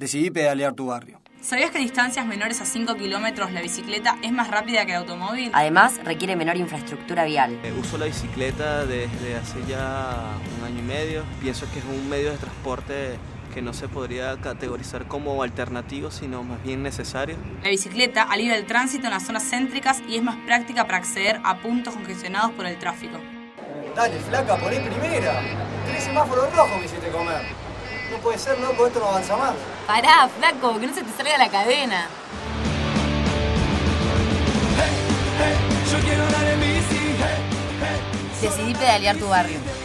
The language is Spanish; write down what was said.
decidí pedalear tu barrio. ¿Sabías que a distancias menores a 5 kilómetros la bicicleta es más rápida que el automóvil? Además, requiere menor infraestructura vial. Uso la bicicleta desde hace ya 1 año y medio. Pienso que es un medio de transporte que no se podría categorizar como alternativo, sino más bien necesario. La bicicleta alivia el tránsito en las zonas céntricas y es más práctica para acceder a puntos congestionados por el tráfico. Dale, flaca, poné primera. Tenés semáforo rojo, me hiciste comer. No puede ser, loco, esto no avanza más. Pará, flaco, que no se te salga la cadena. Yo quiero andar en bici. Decidí pedalear tu barrio.